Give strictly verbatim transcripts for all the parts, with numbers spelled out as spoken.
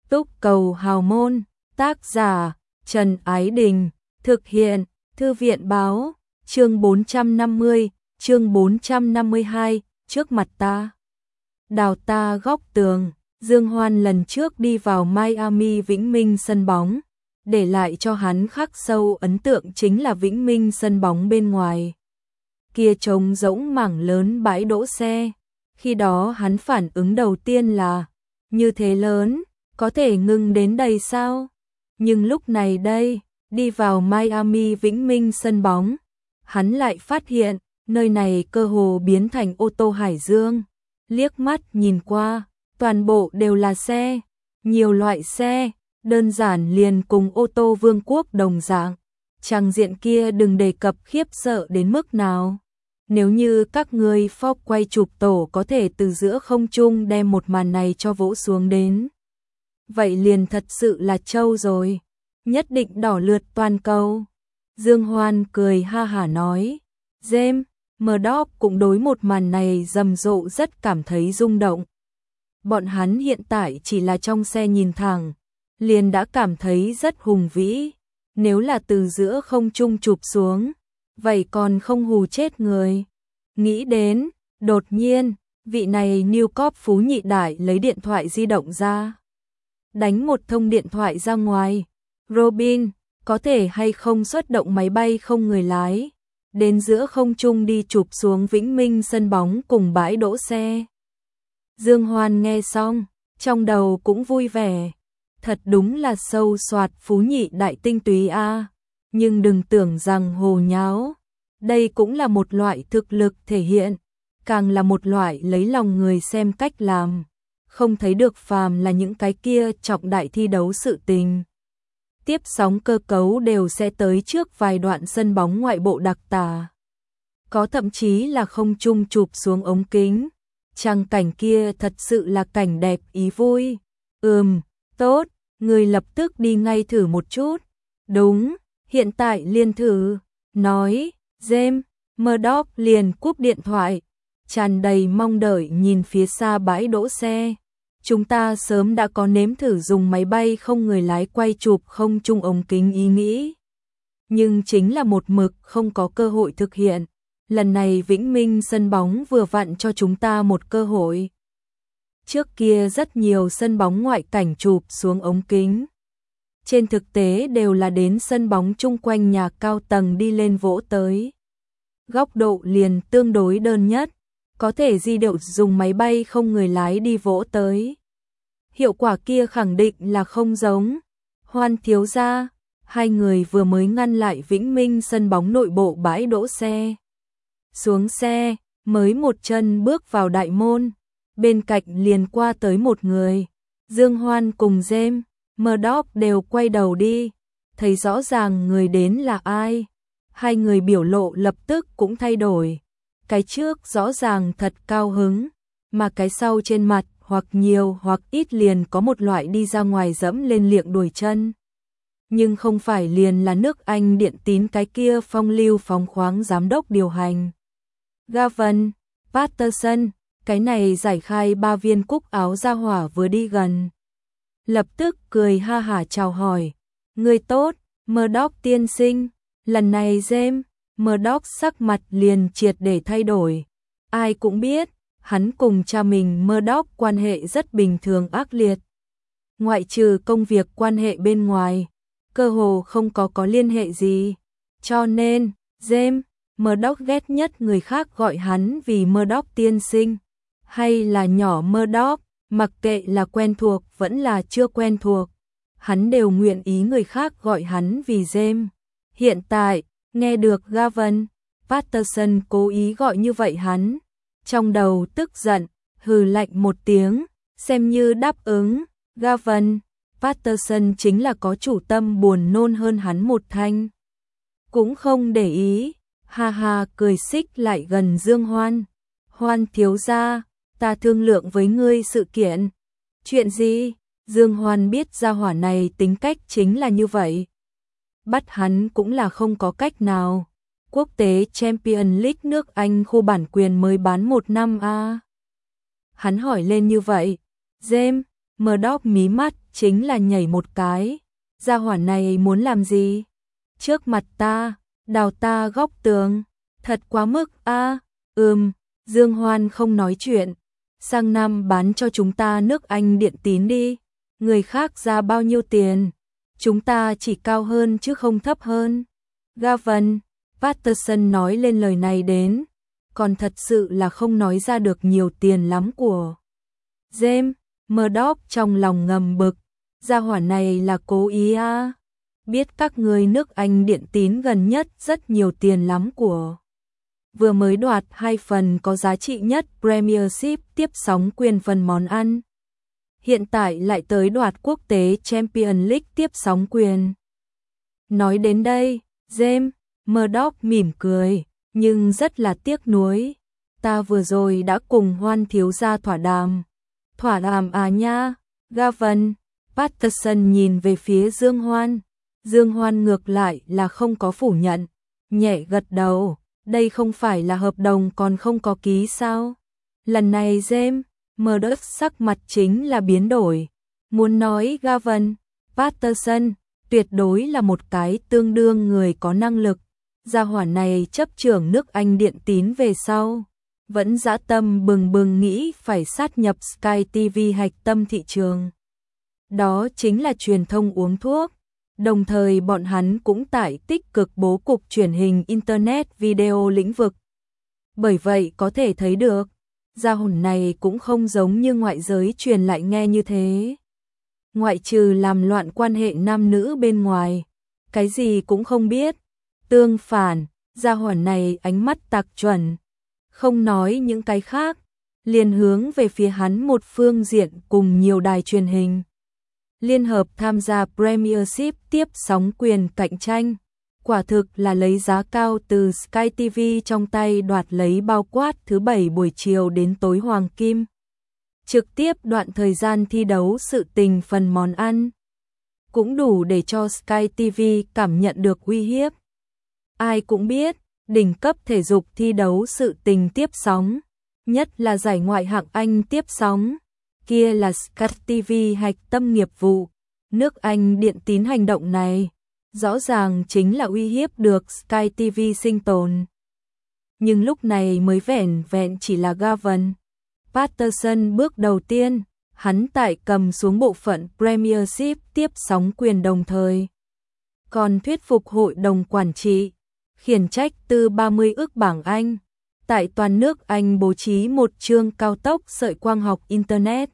Túc cầu hào môn, tác giả Trần Ái Đình, thực hiện Thư viện báo, chương bốn trăm năm mươi, chương bốn trăm năm mươi hai, trước mặt ta. Đào ta góc tường, Dương Hoan lần trước đi vào Miami Vĩnh Minh sân bóng, để lại cho hắn khắc sâu ấn tượng chính là Vĩnh Minh sân bóng bên ngoài. Kia trống rỗng mảng lớn bãi đỗ xe, khi đó hắn phản ứng đầu tiên là, như thế lớn, có thể ngừng đến đây sao? Nhưng lúc này đây, đi vào Miami Vĩnh Minh sân bóng, hắn lại phát hiện, nơi này cơ hồ biến thành ô tô hải dương. Liếc mắt nhìn qua, toàn bộ đều là xe, nhiều loại xe, đơn giản liền cùng ô tô vương quốc đồng dạng. Trang diện kia đừng đề cập khiếp sợ đến mức nào. Nếu như các người Fox quay chụp tổ có thể từ giữa không trung đem một màn này cho vỗ xuống đến, vậy liền thật sự là trâu rồi, nhất định đỏ lượt toàn cầu. Dương Hoan cười ha hả nói, James Murdoch cũng đối một màn này rầm rộ rất cảm thấy rung động. Bọn hắn hiện tại chỉ là trong xe nhìn thẳng, liền đã cảm thấy rất hùng vĩ, nếu là từ giữa không trung chụp xuống, vậy còn không hù chết người. Nghĩ đến, đột nhiên, vị này New Corp phú nhị đại lấy điện thoại di động ra, đánh một thông điện thoại ra ngoài. Robin, có thể hay không xuất động máy bay không người lái, đến giữa không trung đi chụp xuống Vĩnh Minh sân bóng cùng bãi đỗ xe. Dương Hoan nghe xong, trong đầu cũng vui vẻ, thật đúng là sâu soạt phú nhị đại tinh túy a. Nhưng đừng tưởng rằng hồ nháo, đây cũng là một loại thực lực thể hiện, càng là một loại lấy lòng người xem cách làm. Không thấy được phàm là những cái kia trọng đại thi đấu sự tình, tiếp sóng cơ cấu đều sẽ tới trước vài đoạn sân bóng ngoại bộ đặc tả. Có thậm chí là không trung chụp xuống ống kính. Trang cảnh kia thật sự là cảnh đẹp ý vui. Ừm, tốt, người lập tức đi ngay thử một chút. Đúng, hiện tại liền thử. Nói, James Murdoch liền cúp điện thoại, tràn đầy mong đợi nhìn phía xa bãi đỗ xe. Chúng ta sớm đã có nếm thử dùng máy bay không người lái quay chụp không trung ống kính ý nghĩ, nhưng chính là một mực không có cơ hội thực hiện. Lần này Vĩnh Minh sân bóng vừa vặn cho chúng ta một cơ hội. Trước kia rất nhiều sân bóng ngoại cảnh chụp xuống ống kính, trên thực tế đều là đến sân bóng chung quanh nhà cao tầng đi lên vỗ tới. Góc độ liền tương đối đơn nhất, có thể di động dùng máy bay không người lái đi vỗ tới. Hiệu quả kia khẳng định là không giống. Hoan thiếu gia, hai người vừa mới ngăn lại Vĩnh Minh sân bóng nội bộ bãi đỗ xe. Xuống xe, mới một chân bước vào đại môn, bên cạnh liền qua tới một người. Dương Hoan cùng James Murdoch đều quay đầu đi, thấy rõ ràng người đến là ai. Hai người biểu lộ lập tức cũng thay đổi. Cái trước rõ ràng thật cao hứng, mà cái sau trên mặt hoặc nhiều hoặc ít liền có một loại đi ra ngoài dẫm lên liệng đuổi chân. Nhưng không phải liền là nước Anh điện tín cái kia phong lưu phóng khoáng giám đốc điều hành. Gavin Patterson, cái này giải khai ba viên cúc áo ra hỏa vừa đi gần, lập tức cười ha hả chào hỏi. Người tốt, Murdoch tiên sinh. Lần này James Murdoch sắc mặt liền triệt để thay đổi. Ai cũng biết, hắn cùng cha mình Murdoch quan hệ rất bình thường ác liệt. Ngoại trừ công việc quan hệ bên ngoài, cơ hồ không có có liên hệ gì. Cho nên, James Murdoch ghét nhất người khác gọi hắn vì Murdoch tiên sinh, hay là nhỏ Murdoch, mặc kệ là quen thuộc vẫn là chưa quen thuộc, hắn đều nguyện ý người khác gọi hắn vì James. Hiện tại, nghe được Gavin Patterson cố ý gọi như vậy hắn, trong đầu tức giận, hừ lạnh một tiếng, xem như đáp ứng. Gavin Patterson chính là có chủ tâm buồn nôn hơn hắn một thanh. Cũng không để ý, ha ha cười xích lại gần Dương Hoan. Hoan thiếu gia, ta thương lượng với ngươi sự kiện. Chuyện gì? Dương Hoan biết gia hỏa này tính cách chính là như vậy. Bắt hắn cũng là không có cách nào. Quốc tế Champions League nước Anh khu bản quyền mới bán một năm a. À. Hắn hỏi lên như vậy. James Murdoch mí mắt chính là nhảy một cái. Gia hỏa này muốn làm gì? Trước mặt ta, đào ta góc tường. Thật quá mức a. À, ừm, Dương Hoan không nói chuyện. Sang năm bán cho chúng ta nước Anh điện tín đi. Người khác ra bao nhiêu tiền? Chúng ta chỉ cao hơn chứ không thấp hơn. Gavin, Patterson nói lên lời này đến. Còn thật sự là không nói ra được nhiều tiền lắm của James. Murdoch trong lòng ngầm bực. Gia hỏa này là cố ý à? Biết các người nước Anh điện tín gần nhất rất nhiều tiền lắm của. Vừa mới đoạt hai phần có giá trị nhất Premiership tiếp sóng quyền phần món ăn. Hiện tại lại tới đoạt quốc tế Champions League tiếp sóng quyền. Nói đến đây, James, Murdoch mỉm cười, nhưng rất là tiếc nuối. Ta vừa rồi đã cùng Hoan thiếu gia thỏa đàm. Thỏa đàm à nha, Gavin. Patterson nhìn về phía Dương Hoan. Dương Hoan ngược lại là không có phủ nhận, nhẹ gật đầu. Đây không phải là hợp đồng còn không có ký sao? Lần này James, Murdoch sắc mặt chính là biến đổi. Muốn nói Gavin, Patterson tuyệt đối là một cái tương đương người có năng lực. Gia hỏa này chấp trưởng nước Anh điện tín về sau, vẫn dã tâm bừng bừng nghĩ phải sát nhập Sky ti vi hạch tâm thị trường. Đó chính là truyền thông uống thuốc. Đồng thời bọn hắn cũng tải tích cực bố cục truyền hình Internet video lĩnh vực. Bởi vậy có thể thấy được, gia hỏa này cũng không giống như ngoại giới truyền lại nghe như thế. Ngoại trừ làm loạn quan hệ nam nữ bên ngoài, cái gì cũng không biết. Tương phản, gia hỏa này ánh mắt tạc chuẩn. Không nói những cái khác, liền hướng về phía hắn một phương diện cùng nhiều đài truyền hình. Liên hợp tham gia Premiership tiếp sóng quyền cạnh tranh. Quả thực là lấy giá cao từ Sky ti vi trong tay đoạt lấy bao quát thứ bảy buổi chiều đến tối hoàng kim. Trực tiếp đoạn thời gian thi đấu sự tình phần món ăn. Cũng đủ để cho Sky ti vi cảm nhận được uy hiếp. Ai cũng biết, đỉnh cấp thể dục thi đấu sự tình tiếp sóng, nhất là giải ngoại hạng Anh tiếp sóng, kia là Sky ti vi hạch tâm nghiệp vụ. Nước Anh điện tín hành động này, rõ ràng chính là uy hiếp được Sky ti vi sinh tồn. Nhưng lúc này mới vẻn vẹn chỉ là Gavin Patterson bước đầu tiên, hắn tại cầm xuống bộ phận Premiership tiếp sóng quyền đồng thời. Còn thuyết phục hội đồng quản trị, khiển trách từ ba mươi ức bảng Anh, tại toàn nước Anh bố trí một chương cao tốc sợi quang học Internet.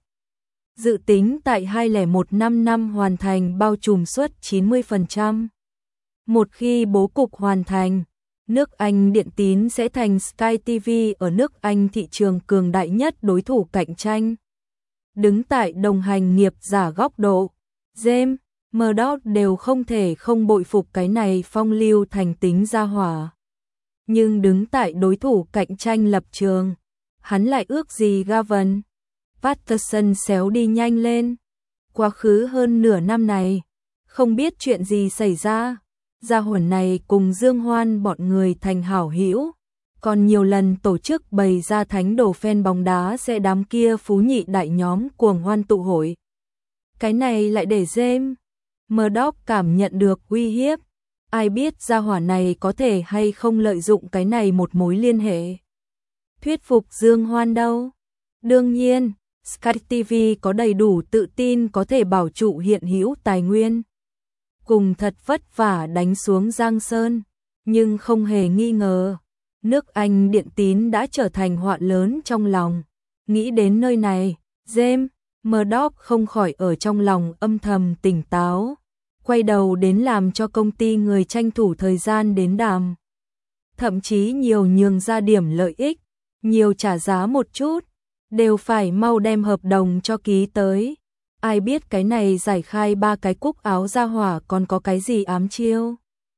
Dự tính tại hai không một năm năm hoàn thành bao trùm suất chín mươi phần trăm. Một khi bố cục hoàn thành, nước Anh điện tín sẽ thành Sky ti vi ở nước Anh thị trường cường đại nhất đối thủ cạnh tranh. Đứng tại đồng hành nghiệp giả góc độ, James, Murdoch đều không thể không bội phục cái này phong lưu thành tính gia hỏa. Nhưng đứng tại đối thủ cạnh tranh lập trường, hắn lại ước gì Gavin Patterson xéo đi nhanh lên. Quá khứ hơn nửa năm này, không biết chuyện gì xảy ra, gia hỏa này cùng Dương Hoan bọn người thành hảo hữu, còn nhiều lần tổ chức bày ra thánh đồ fan bóng đá sẽ đám kia phú nhị đại nhóm cuồng hoan tụ hội. Cái này lại để James, Murdoch cảm nhận được uy hiếp. Ai biết gia hỏa này có thể hay không lợi dụng cái này một mối liên hệ. Thuyết phục Dương Hoan đâu? Đương nhiên, Sky ti vi có đầy đủ tự tin có thể bảo trụ hiện hữu tài nguyên. Cùng thật vất vả đánh xuống Giang Sơn, nhưng không hề nghi ngờ, nước Anh điện tín đã trở thành họa lớn trong lòng. Nghĩ đến nơi này, James, Murdoch không khỏi ở trong lòng âm thầm tỉnh táo, quay đầu đến làm cho công ty người tranh thủ thời gian đến đàm. Thậm chí nhiều nhường ra điểm lợi ích, nhiều trả giá một chút, đều phải mau đem hợp đồng cho ký tới. Ai biết cái này giải khai ba cái cúc áo ra hỏa còn có cái gì ám chiêu.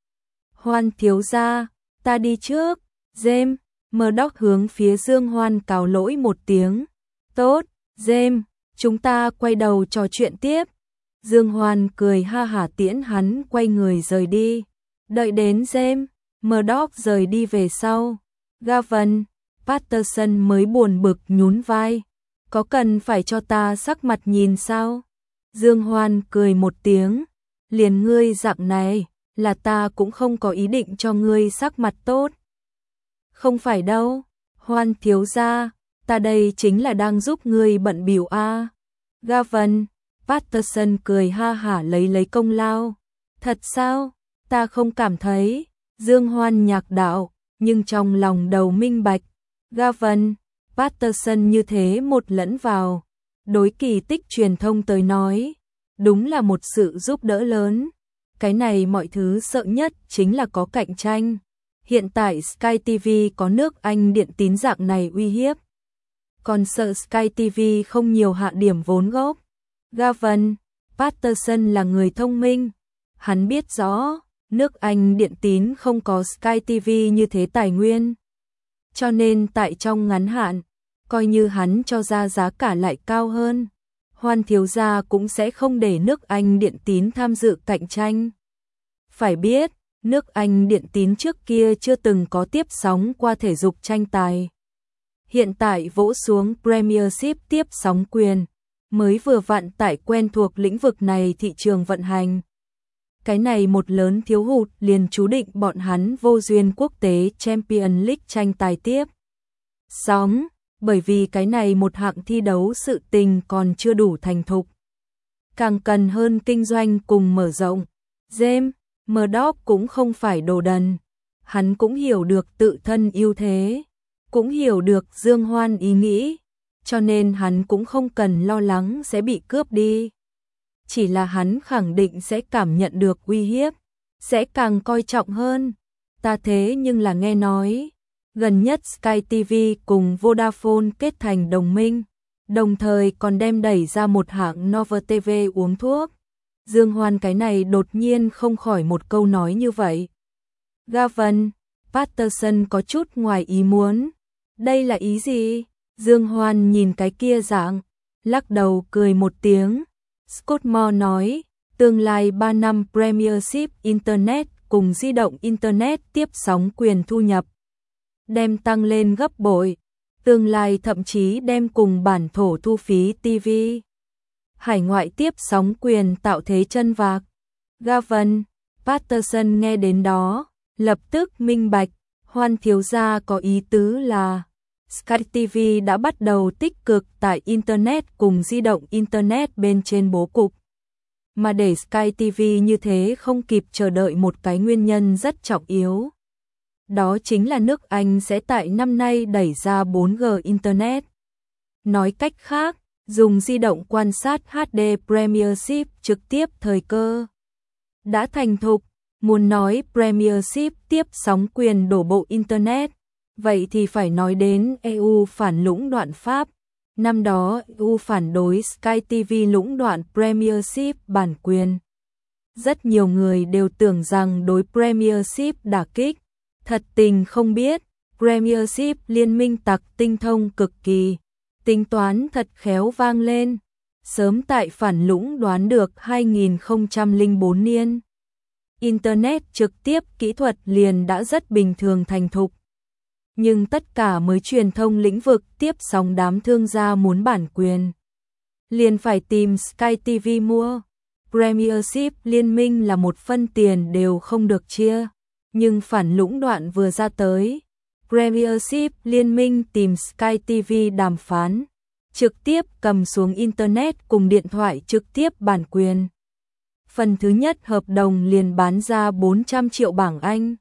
Hoan thiếu gia, ta đi trước. James, Murdoch hướng phía Dương Hoan cáo lỗi một tiếng. Tốt, James, chúng ta quay đầu trò chuyện tiếp. Dương Hoan cười ha hả tiễn hắn quay người rời đi. Đợi đến James, Murdoch rời đi về sau, Gavin Patterson mới buồn bực nhún vai. Có cần phải cho ta sắc mặt nhìn sao? Dương Hoan cười một tiếng, liền ngươi dạng này, là ta cũng không có ý định cho ngươi sắc mặt tốt. Không phải đâu, Hoan thiếu gia, ta đây chính là đang giúp ngươi bận bịu a. Gavin Patterson cười ha hả lấy lấy công lao. Thật sao? Ta không cảm thấy. Dương Hoan nhạc đạo, nhưng trong lòng đầu minh bạch. Gavin Patterson như thế một lẫn vào. Đối Kỳ Tích truyền thông tới nói, đúng là một sự giúp đỡ lớn. Cái này mọi thứ sợ nhất chính là có cạnh tranh. Hiện tại Sky ti vi có nước Anh điện tín dạng này uy hiếp. Còn sợ Sky ti vi không nhiều hạ điểm vốn gốc. Gavin Patterson là người thông minh. Hắn biết rõ, nước Anh điện tín không có Sky ti vi như thế tài nguyên. Cho nên tại trong ngắn hạn, coi như hắn cho ra giá cả lại cao hơn, Hoan thiếu gia cũng sẽ không để nước Anh điện tín tham dự cạnh tranh. Phải biết, nước Anh điện tín trước kia chưa từng có tiếp sóng qua thể dục tranh tài. Hiện tại vỗ xuống Premiership tiếp sóng quyền, mới vừa vặn tại quen thuộc lĩnh vực này thị trường vận hành. Cái này một lớn thiếu hụt liền chú định bọn hắn vô duyên quốc tế Champions League tranh tài tiếp sóng, bởi vì cái này một hạng thi đấu sự tình còn chưa đủ thành thục. Càng cần hơn kinh doanh cùng mở rộng. James Murdoch cũng không phải đồ đần. Hắn cũng hiểu được tự thân ưu thế, cũng hiểu được Dương Hoan ý nghĩ, cho nên hắn cũng không cần lo lắng sẽ bị cướp đi. Chỉ là hắn khẳng định sẽ cảm nhận được uy hiếp, sẽ càng coi trọng hơn. Ta thế nhưng là nghe nói, gần nhất Sky ti vi cùng Vodafone kết thành đồng minh, đồng thời còn đem đẩy ra một hãng Nova ti vi uống thuốc. Dương Hoan cái này đột nhiên không khỏi một câu nói như vậy. Gavin Patterson có chút ngoài ý muốn. Đây là ý gì? Dương Hoan nhìn cái kia dạng, lắc đầu cười một tiếng. Scott Moore nói, tương lai ba năm Premiership Internet cùng di động Internet tiếp sóng quyền thu nhập đem tăng lên gấp bội, tương lai thậm chí đem cùng bản thổ thu phí ti vi. Hải ngoại tiếp sóng quyền tạo thế chân vạc. Gavin Patterson nghe đến đó, lập tức minh bạch, Hoan thiếu gia có ý tứ là Sky ti vi đã bắt đầu tích cực tại Internet cùng di động Internet bên trên bố cục. Mà để Sky ti vi như thế không kịp chờ đợi một cái nguyên nhân rất trọng yếu. Đó chính là nước Anh sẽ tại năm nay đẩy ra bốn G Internet. Nói cách khác, dùng di động quan sát hát đê Premiership trực tiếp thời cơ đã thành thục. Muốn nói Premiership tiếp sóng quyền đổ bộ Internet, vậy thì phải nói đến e u phản lũng đoạn Pháp. Năm đó e u phản đối Sky ti vi lũng đoạn Premiership bản quyền. Rất nhiều người đều tưởng rằng đối Premiership đả kích. Thật tình không biết, Premiership liên minh tặc tinh thông cực kỳ. Tính toán thật khéo vang lên. Sớm tại phản lũng đoán được hai nghìn không trăm lẻ bốn niên. Internet trực tiếp kỹ thuật liền đã rất bình thường thành thục. Nhưng tất cả mới truyền thông lĩnh vực tiếp sóng đám thương gia muốn bản quyền, liền phải tìm Sky ti vi mua. Premiership liên minh là một phân tiền đều không được chia. Nhưng phản lũng đoạn vừa ra tới, Premiership liên minh tìm Sky ti vi đàm phán, trực tiếp cầm xuống Internet cùng điện thoại trực tiếp bản quyền. Phần thứ nhất hợp đồng liền bán ra bốn trăm triệu bảng Anh.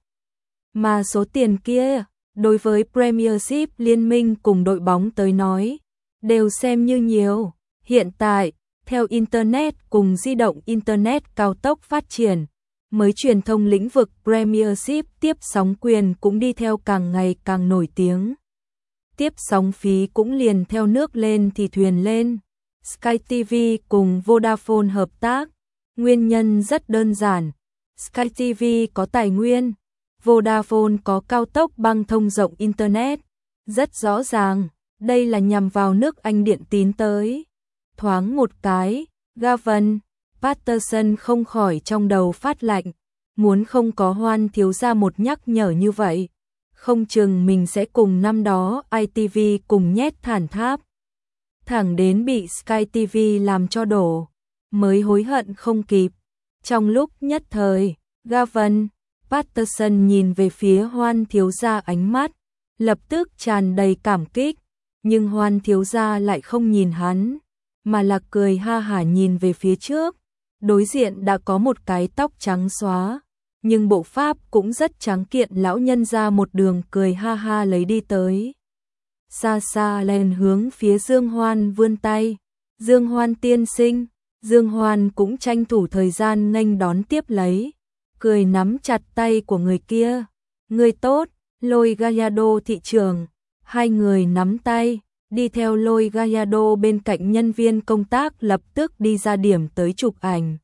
Mà số tiền kia, đối với Premiership liên minh cùng đội bóng tới nói, đều xem như nhiều. Hiện tại, theo Internet cùng di động Internet cao tốc phát triển, mới truyền thông lĩnh vực Premiership tiếp sóng quyền cũng đi theo càng ngày càng nổi tiếng. Tiếp sóng phí cũng liền theo nước lên thì thuyền lên. Sky ti vi cùng Vodafone hợp tác, nguyên nhân rất đơn giản. Sky ti vi có tài nguyên, Vodafone có cao tốc băng thông rộng Internet. Rất rõ ràng, đây là nhằm vào nước Anh điện tín tới. Thoáng một cái, Gavin Patterson không khỏi trong đầu phát lạnh. Muốn không có Hoan thiếu gia một nhắc nhở như vậy, không chừng mình sẽ cùng năm đó i tê vê cùng nhét thản tháp. thẳng đến bị Sky ti vi làm cho đổ, mới hối hận không kịp. Trong lúc nhất thời, Gavin Patterson nhìn về phía Hoan thiếu gia, ánh mắt lập tức tràn đầy cảm kích, nhưng Hoan thiếu gia lại không nhìn hắn, mà là cười ha hả nhìn về phía trước. Đối diện đã có một cái tóc trắng xóa, nhưng bộ pháp cũng rất trắng kiện lão nhân ra một đường cười ha ha lấy đi tới. Xa xa lên hướng phía Dương Hoan vươn tay. Dương Hoan tiên sinh. Dương Hoan cũng tranh thủ thời gian nghênh đón tiếp lấy, cười nắm chặt tay của người kia. Người tốt, Lôi Gallardo thị trưởng. Hai người nắm tay, đi theo Lôi Gallardo bên cạnh nhân viên công tác lập tức đi ra điểm tới chụp ảnh.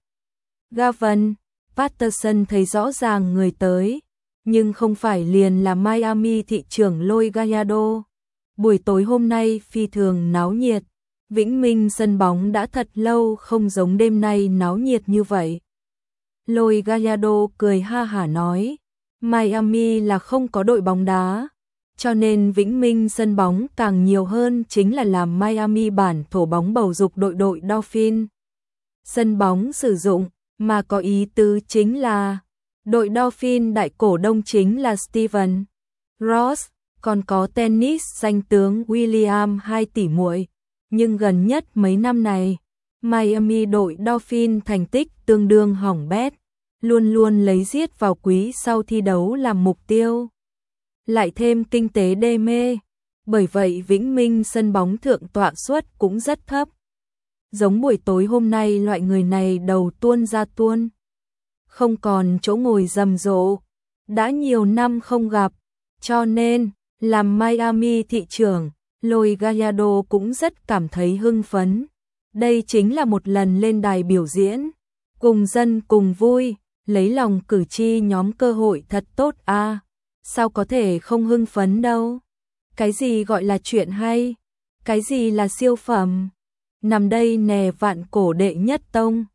Gavin Patterson thấy rõ ràng người tới, nhưng không phải liền là Miami thị trưởng Lôi Gallardo. Buổi tối hôm nay phi thường náo nhiệt, Vĩnh Minh sân bóng đã thật lâu không giống đêm nay náo nhiệt như vậy. Lôi Gallardo cười ha hả nói, Miami là không có đội bóng đá, cho nên Vĩnh Minh sân bóng càng nhiều hơn chính là làm Miami bản thổ bóng bầu dục đội đội Dolphin. Sân bóng sử dụng, mà có ý tứ chính là đội Dolphin đại cổ đông chính là Steven Ross, còn có tennis danh tướng William hai tỷ muội. Nhưng gần nhất mấy năm này, Miami đội Dolphin thành tích tương đương hỏng bét, luôn luôn lấy giết vào quý sau thi đấu làm mục tiêu. Lại thêm kinh tế đê mê, bởi vậy Vĩnh Minh sân bóng thượng tọa suất cũng rất thấp. Giống buổi tối hôm nay loại người này đầu tuôn ra tuôn, không còn chỗ ngồi rầm rộ, đã nhiều năm không gặp, cho nên làm Miami thị trưởng, Lôi Gallardo cũng rất cảm thấy hưng phấn. Đây chính là một lần lên đài biểu diễn, cùng dân cùng vui, lấy lòng cử tri nhóm cơ hội thật tốt a. À, sao có thể không hưng phấn đâu? Cái gì gọi là chuyện hay? Cái gì là siêu phẩm? Nằm đây nè vạn cổ đệ nhất tông.